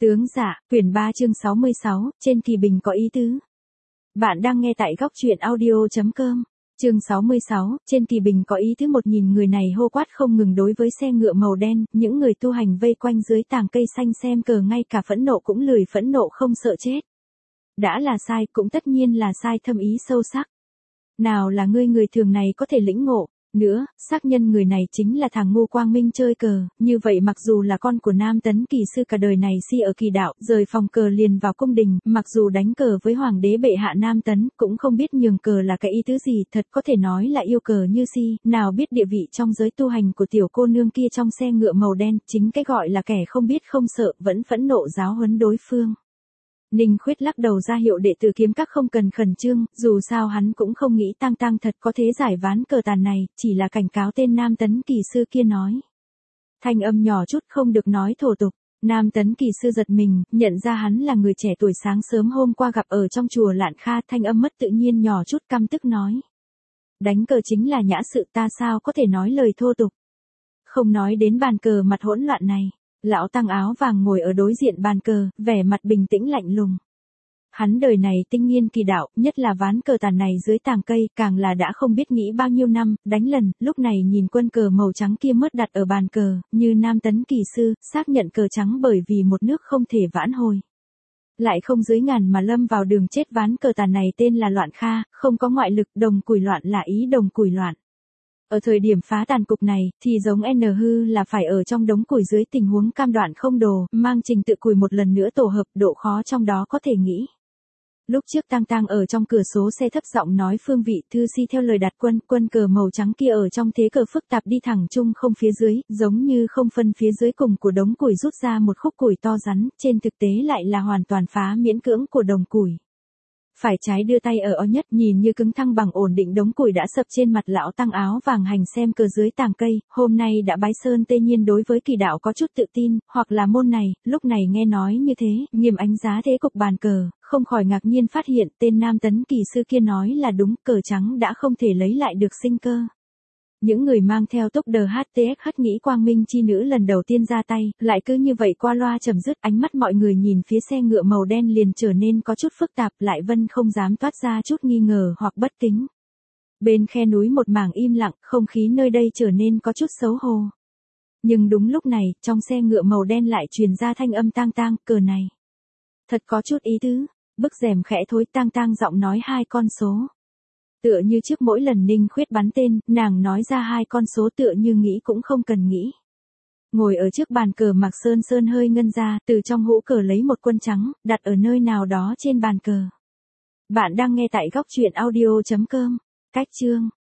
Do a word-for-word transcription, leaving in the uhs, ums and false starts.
Tướng dạ, quyển ba chương sáu mươi sáu, trên kỳ bình có ý tứ. Bạn đang nghe tại góc truyện audio chấm com. Chương sáu mươi sáu, trên kỳ bình có ý tứ. Một nhìn người này hô quát không ngừng đối với xe ngựa màu đen, những người tu hành vây quanh dưới tàng cây xanh xem cờ ngay cả phẫn nộ cũng lười phẫn nộ không sợ chết. Đã là sai, cũng tất nhiên là sai thâm ý sâu sắc. Nào là ngươi người thường này có thể lĩnh ngộ. Nữa, xác nhân người này chính là thằng ngu quang minh chơi cờ, như vậy mặc dù là con của Nam Tấn Kỳ sư cả đời này si ở kỳ đạo, rời phòng cờ liền vào cung đình, mặc dù đánh cờ với hoàng đế bệ hạ Nam Tấn, cũng không biết nhường cờ là cái ý tứ gì, thật có thể nói là yêu cờ như si, nào biết địa vị trong giới tu hành của tiểu cô nương kia trong xe ngựa màu đen, chính cái gọi là kẻ không biết không sợ, vẫn phẫn nộ giáo huấn đối phương. Ninh Khuyết lắc đầu ra hiệu đệ tử kiếm các không cần khẩn trương, dù sao hắn cũng không nghĩ Tang Tang thật có thế giải ván cờ tàn này, chỉ là cảnh cáo tên Nam Tấn Kỳ sư kia nói. Thanh âm nhỏ chút không được nói thô tục. Nam Tấn Kỳ sư giật mình, nhận ra hắn là người trẻ tuổi sáng sớm hôm qua gặp ở trong chùa Lạn Kha, thanh âm mất tự nhiên nhỏ chút căm tức nói. Đánh cờ chính là nhã sự, ta sao có thể nói lời thô tục. Không nói đến bàn cờ mặt hỗn loạn này. Lão tăng áo vàng ngồi ở đối diện bàn cờ, vẻ mặt bình tĩnh lạnh lùng. Hắn đời này tinh nghiên kỳ đạo, nhất là ván cờ tàn này dưới tàng cây, càng là đã không biết nghĩ bao nhiêu năm, đánh lần, lúc này nhìn quân cờ màu trắng kia mất đặt ở bàn cờ, như Nam Tấn Kỳ sư, xác nhận cờ trắng bởi vì một nước không thể vãn hồi. Lại không dưới ngàn mà lâm vào đường chết. Ván cờ tàn này tên là Loạn Kha, không có ngoại lực, đồng cùi loạn là ý đồng cùi loạn. Ở thời điểm phá tàn cục này, thì giống N hư là phải ở trong đống củi dưới tình huống cam đoạn không đồ, mang trình tự củi một lần nữa tổ hợp, độ khó trong đó có thể nghĩ. Lúc trước Tang Tang ở trong cửa số xe thấp giọng nói phương vị thư si theo lời đặt quân, quân cờ màu trắng kia ở trong thế cờ phức tạp đi thẳng chung không phía dưới, giống như không phân phía dưới cùng của đống củi rút ra một khúc củi to rắn, trên thực tế lại là hoàn toàn phá miễn cưỡng của đồng củi. Phải trái đưa tay ở o nhất nhìn như cứng thăng bằng ổn định đống củi đã sập trên mặt lão tăng áo vàng hành xem cờ dưới tàng cây, hôm nay đã bái sơn tê nhiên đối với kỳ đạo có chút tự tin, hoặc là môn này, lúc này nghe nói như thế, nghiêm ánh giá thế cục bàn cờ, không khỏi ngạc nhiên phát hiện tên Nam Tấn Kỳ sư kia nói là đúng, cờ trắng đã không thể lấy lại được sinh cơ. Những người mang theo tốc đờ hát tê ích hất nghĩ quang minh chi nữ lần đầu tiên ra tay, lại cứ như vậy qua loa chấm dứt. Ánh mắt mọi người nhìn phía xe ngựa màu đen liền trở nên có chút phức tạp, lại Vân không dám toát ra chút nghi ngờ hoặc bất kính. Bên khe núi một mảng im lặng, không khí nơi đây trở nên có chút xấu hổ. Nhưng đúng lúc này, trong xe ngựa màu đen lại truyền ra thanh âm Tang Tang, cờ này. Thật có chút ý tứ, bức rèm khẽ thối. Tang Tang giọng nói hai con số. Tựa như trước mỗi lần Ninh Khuyết bắn tên, nàng nói ra hai con số tựa như nghĩ cũng không cần nghĩ. Ngồi ở trước bàn cờ Mạc Sơn Sơn hơi ngân ra, từ trong hũ cờ lấy một quân trắng, đặt ở nơi nào đó trên bàn cờ. Bạn đang nghe tại góc truyện audio chấm com. Cách chương.